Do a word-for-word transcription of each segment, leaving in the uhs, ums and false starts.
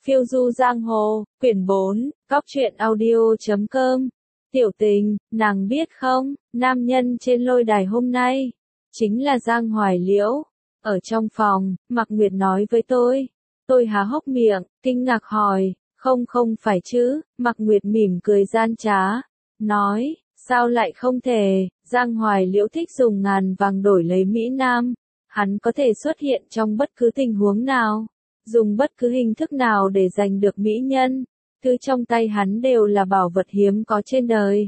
Phiêu du giang hồ, quyển bốn, góc truyện audio chấm com. Tiểu Tình, nàng biết không, nam nhân trên lôi đài hôm nay, chính là Giang Hoài Liễu. Ở trong phòng, Mạc Nguyệt nói với tôi. Tôi há hốc miệng, kinh ngạc hỏi, không không phải chứ, Mạc Nguyệt mỉm cười gian trá, nói, sao lại không thể, Giang Hoài Liễu thích dùng ngàn vàng đổi lấy Mỹ Nam. Hắn có thể xuất hiện trong bất cứ tình huống nào, dùng bất cứ hình thức nào để giành được mỹ nhân, thứ trong tay hắn đều là bảo vật hiếm có trên đời.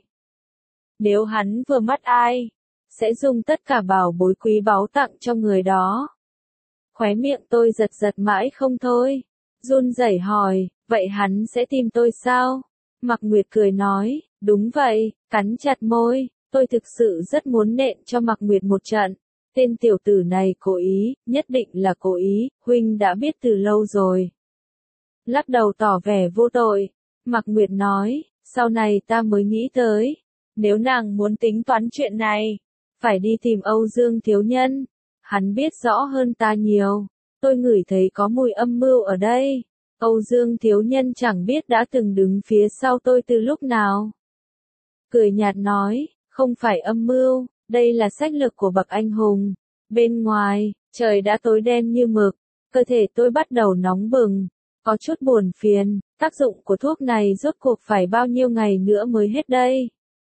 Nếu hắn vừa mắt ai, sẽ dùng tất cả bảo bối quý báu tặng cho người đó. Khóe miệng tôi giật giật mãi không thôi, run rẩy hỏi, vậy hắn sẽ tìm tôi sao? Mạc Nguyệt cười nói, đúng vậy, cắn chặt môi, tôi thực sự rất muốn nện cho Mạc Nguyệt một trận. Tên tiểu tử này cố ý, nhất định là cố ý, huynh đã biết từ lâu rồi. Lắc đầu tỏ vẻ vô tội, Mạc Nguyệt nói, sau này ta mới nghĩ tới, nếu nàng muốn tính toán chuyện này, phải đi tìm Âu Dương thiếu nhân, hắn biết rõ hơn ta nhiều, tôi ngửi thấy có mùi âm mưu ở đây, Âu Dương thiếu nhân chẳng biết đã từng đứng phía sau tôi từ lúc nào. Cười nhạt nói, không phải âm mưu. Đây là sách lược của bậc anh hùng. Bên ngoài, trời đã tối đen như mực, cơ thể tôi bắt đầu nóng bừng, có chút buồn phiền, tác dụng của thuốc này rốt cuộc phải bao nhiêu ngày nữa mới hết đây.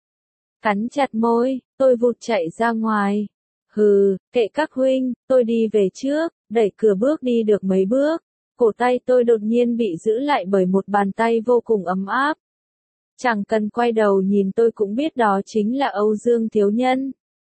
Cắn chặt môi, tôi vụt chạy ra ngoài. Hừ, kệ các huynh, tôi đi về trước, đẩy cửa bước đi được mấy bước, cổ tay tôi đột nhiên bị giữ lại bởi một bàn tay vô cùng ấm áp. Chẳng cần quay đầu nhìn tôi cũng biết đó chính là Âu Dương thiếu nhân.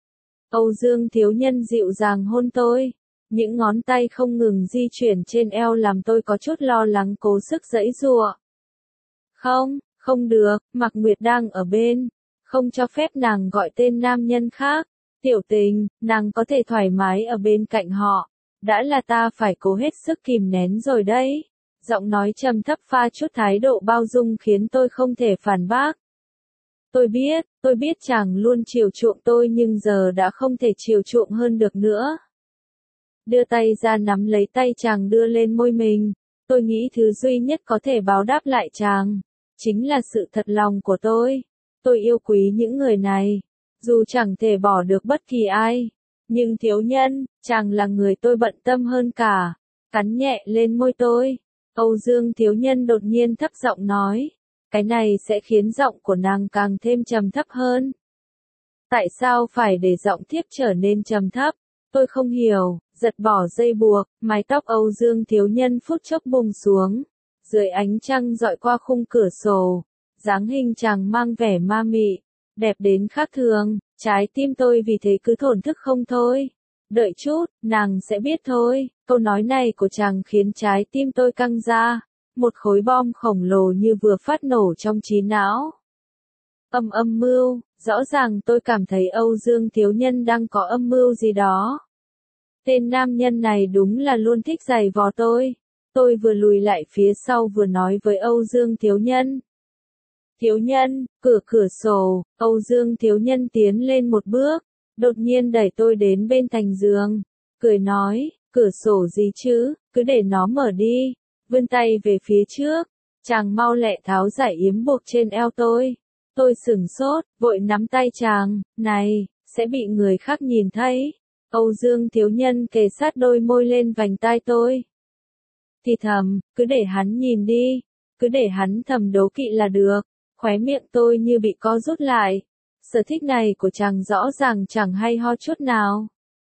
Âu Dương thiếu nhân dịu dàng hôn tôi, những ngón tay không ngừng di chuyển trên eo làm tôi có chút lo lắng cố sức giãy giụa. Không, không được, Mạc Nguyệt đang ở bên, không cho phép nàng gọi tên nam nhân khác. Tiểu Tình, nàng có thể thoải mái ở bên cạnh họ, đã là ta phải cố hết sức kìm nén rồi đấy. Giọng nói trầm thấp pha chút thái độ bao dung khiến tôi không thể phản bác. Tôi biết, tôi biết chàng luôn chiều chuộng tôi nhưng giờ đã không thể chiều chuộng hơn được nữa. Đưa tay ra nắm lấy tay chàng đưa lên môi mình, tôi nghĩ thứ duy nhất có thể báo đáp lại chàng, chính là sự thật lòng của tôi. Tôi yêu quý những người này, dù chẳng thể bỏ được bất kỳ ai, nhưng thiếu nhân, chàng là người tôi bận tâm hơn cả, cắn nhẹ lên môi tôi. Âu Dương thiếu nhân đột nhiên thấp giọng nói. Cái này sẽ khiến giọng của nàng càng thêm trầm thấp hơn. Tại sao phải để giọng thiếp trở nên trầm thấp? Tôi không hiểu, giật bỏ dây buộc, mái tóc Âu Dương thiếu nhân phút chốc bùng xuống. Dưới ánh trăng dọi qua khung cửa sổ, dáng hình chàng mang vẻ ma mị, đẹp đến khác thường, trái tim tôi vì thế cứ thổn thức không thôi. Đợi chút, nàng sẽ biết thôi, câu nói này của chàng khiến trái tim tôi căng ra. Một khối bom khổng lồ như vừa phát nổ trong trí não. Âm âm mưu, rõ ràng tôi cảm thấy Âu Dương thiếu nhân đang có âm mưu gì đó. Tên nam nhân này đúng là luôn thích giày vò tôi. Tôi vừa lùi lại phía sau vừa nói với Âu Dương thiếu nhân. Thiếu nhân, cửa cửa sổ, Âu Dương thiếu nhân tiến lên một bước, đột nhiên đẩy tôi đến bên thành giường, cười nói, cửa sổ gì chứ, cứ để nó mở đi. Vươn tay về phía trước, chàng mau lẹ tháo giải yếm buộc trên eo tôi. Tôi sửng sốt, vội nắm tay chàng, này, sẽ bị người khác nhìn thấy. Âu Dương thiếu nhân kề sát đôi môi lên vành tai tôi. Thì thầm, cứ để hắn nhìn đi, cứ để hắn thầm đố kỵ là được. Khóe miệng tôi như bị co rút lại. Sở thích này của chàng rõ ràng chẳng hay ho chút nào.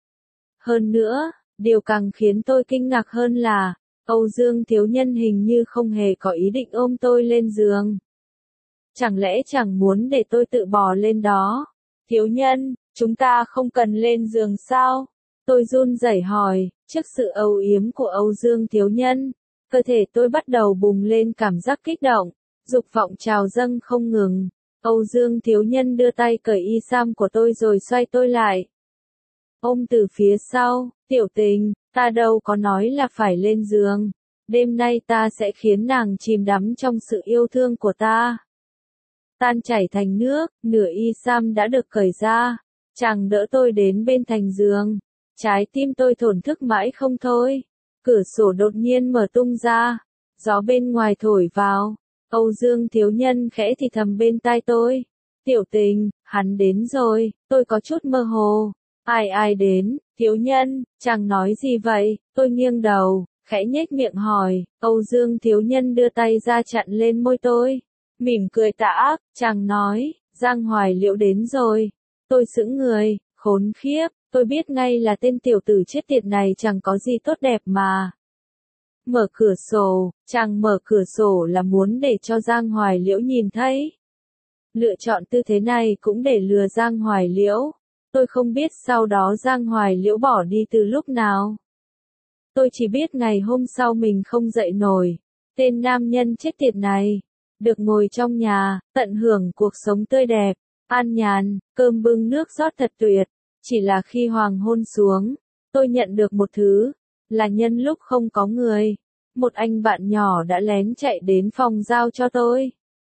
Hơn nữa, điều càng khiến tôi kinh ngạc hơn là, Âu Dương thiếu nhân hình như không hề có ý định ôm tôi lên giường. Chẳng lẽ chẳng muốn để tôi tự bò lên đó? Thiếu nhân, chúng ta không cần lên giường sao? Tôi run rẩy hỏi, trước sự âu yếm của Âu Dương thiếu nhân, cơ thể tôi bắt đầu bùng lên cảm giác kích động, dục vọng trào dâng không ngừng. Âu Dương thiếu nhân đưa tay cởi y sam của tôi rồi xoay tôi lại. Ôm từ phía sau, Tiểu Tình, ta đâu có nói là phải lên giường. Đêm nay ta sẽ khiến nàng chìm đắm trong sự yêu thương của ta. Tan chảy thành nước, nửa y sam đã được cởi ra. Chàng đỡ tôi đến bên thành giường. Trái tim tôi thổn thức mãi không thôi. Cửa sổ đột nhiên mở tung ra. Gió bên ngoài thổi vào, Âu Dương Thiếu Nhân khẽ thì thầm bên tai tôi. Tiểu Tình, hắn đến rồi, tôi có chút mơ hồ. Ai ai đến, Thiếu Nhân, chàng nói gì vậy? Tôi nghiêng đầu, khẽ nhếch miệng hỏi. Âu Dương Thiếu Nhân đưa tay ra chặn lên môi tôi, mỉm cười tà ác, chàng nói, Giang Hoài Liễu đến rồi. Tôi sững người, khốn khiếp, tôi biết ngay là tên tiểu tử chết tiệt này chẳng có gì tốt đẹp mà. Mở cửa sổ, chàng mở cửa sổ là muốn để cho Giang Hoài Liễu nhìn thấy. Lựa chọn tư thế này cũng để lừa Giang Hoài Liễu. Tôi không biết sau đó Giang Hoài Liễu bỏ đi từ lúc nào. Tôi chỉ biết ngày hôm sau mình không dậy nổi. Tên nam nhân chết tiệt này, được ngồi trong nhà, tận hưởng cuộc sống tươi đẹp, an nhàn, cơm bưng nước rót thật tuyệt. Chỉ là khi hoàng hôn xuống, tôi nhận được một thứ, là nhân lúc không có người. Một anh bạn nhỏ đã lén chạy đến phòng giao cho tôi.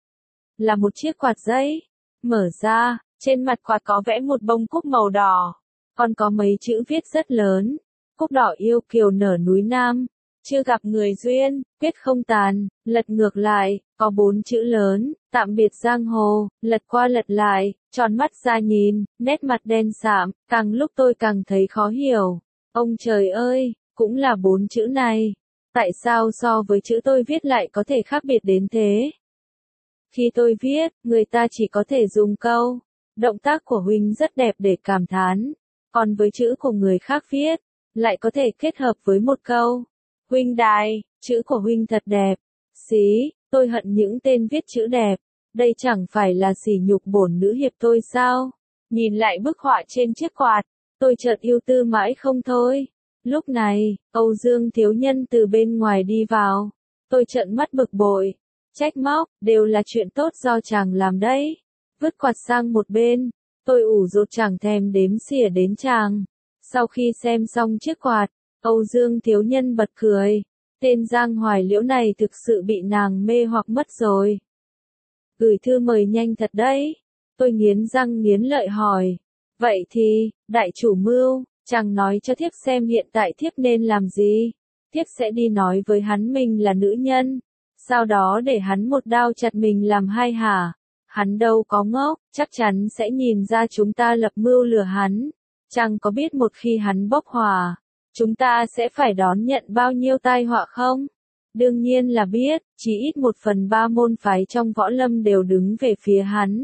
Là một chiếc quạt giấy. Mở ra, trên mặt quạt có vẽ một bông cúc màu đỏ. Còn có mấy chữ viết rất lớn. Cúc đỏ yêu kiều nở núi Nam. Chưa gặp người duyên, quyết không tàn. Lật ngược lại, có bốn chữ lớn. Tạm biệt giang hồ. Lật qua lật lại, tròn mắt ra nhìn, nét mặt đen sạm. Càng lúc tôi càng thấy khó hiểu. Ông trời ơi, cũng là bốn chữ này. Tại sao so với chữ tôi viết lại có thể khác biệt đến thế? Khi tôi viết, người ta chỉ có thể dùng câu, động tác của huynh rất đẹp để cảm thán. Còn với chữ của người khác viết, lại có thể kết hợp với một câu, huynh đài, chữ của huynh thật đẹp. Xí, tôi hận những tên viết chữ đẹp. Đây chẳng phải là sỉ nhục bổn nữ hiệp tôi sao? Nhìn lại bức họa trên chiếc quạt, tôi chợt yêu tư mãi không thôi. Lúc này, Âu Dương Thiếu Nhân từ bên ngoài đi vào. Tôi trợn mắt bực bội, trách móc, đều là chuyện tốt do chàng làm đấy. Vứt quạt sang một bên, tôi ủ rột chẳng thèm đếm xỉa đến chàng. Sau khi xem xong chiếc quạt, Âu Dương Thiếu Nhân bật cười. Tên Giang Hoài Liễu này thực sự bị nàng mê hoặc mất rồi. Gửi thư mời nhanh thật đấy. Tôi nghiến răng nghiến lợi hỏi. Vậy thì, đại chủ mưu, chàng nói cho thiếp xem hiện tại thiếp nên làm gì. Thiếp sẽ đi nói với hắn mình là nữ nhân. Sau đó để hắn một đao chặt mình làm hai hả. Hắn đâu có ngốc, chắc chắn sẽ nhìn ra chúng ta lập mưu lừa hắn. Chàng có biết một khi hắn bốc hỏa, chúng ta sẽ phải đón nhận bao nhiêu tai họa không? Đương nhiên là biết, chỉ ít một phần ba môn phái trong võ lâm đều đứng về phía hắn.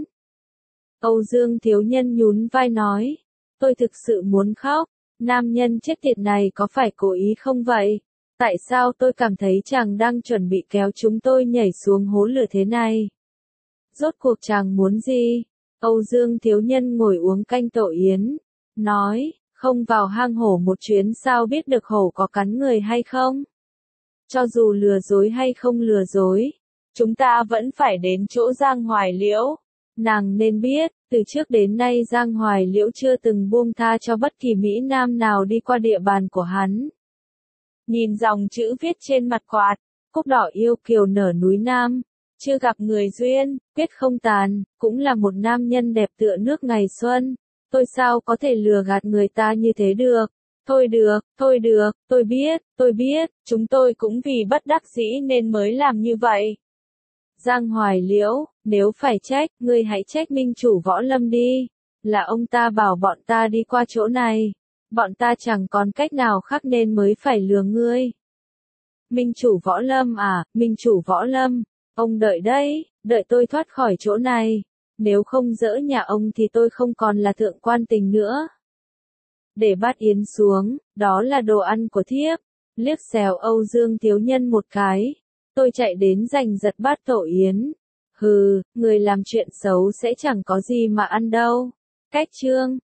Âu Dương Thiếu Nhân nhún vai nói, tôi thực sự muốn khóc, nam nhân chết tiệt này có phải cố ý không vậy? Tại sao tôi cảm thấy chàng đang chuẩn bị kéo chúng tôi nhảy xuống hố lửa thế này? Rốt cuộc chàng muốn gì? Âu Dương Thiếu Nhân ngồi uống canh tổ yến, nói, không vào hang hổ một chuyến sao biết được hổ có cắn người hay không? Cho dù lừa dối hay không lừa dối, chúng ta vẫn phải đến chỗ Giang Hoài Liễu. Nàng nên biết, từ trước đến nay Giang Hoài Liễu chưa từng buông tha cho bất kỳ Mỹ Nam nào đi qua địa bàn của hắn. Nhìn dòng chữ viết trên mặt quạt, cúc đỏ yêu kiều nở núi Nam, chưa gặp người duyên, quyết không tàn, cũng là một nam nhân đẹp tựa nước ngày xuân. Tôi sao có thể lừa gạt người ta như thế được? Thôi được, thôi được, tôi biết, tôi biết, chúng tôi cũng vì bất đắc dĩ nên mới làm như vậy. Giang Hoài Liễu, nếu phải trách, ngươi hãy trách minh chủ võ lâm đi. Là ông ta bảo bọn ta đi qua chỗ này. Bọn ta chẳng còn cách nào khác nên mới phải lừa ngươi. Minh chủ võ lâm à, minh chủ võ lâm, ông đợi đấy, đợi tôi thoát khỏi chỗ này. Nếu không dỡ nhà ông thì tôi không còn là thượng quan tình nữa. Để bát yến xuống, đó là đồ ăn của thiếp. Liếc xéo Âu Dương Thiếu Nhân một cái. Tôi chạy đến giành giật bát tổ yến. Hừ, người làm chuyện xấu sẽ chẳng có gì mà ăn đâu. Cách chương